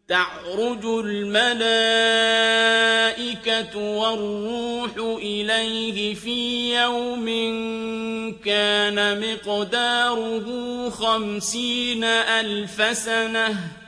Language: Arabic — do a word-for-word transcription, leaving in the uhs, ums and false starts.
تعرج الملائكة والروح إليه في يوم كان مقداره خمسين ألف سنة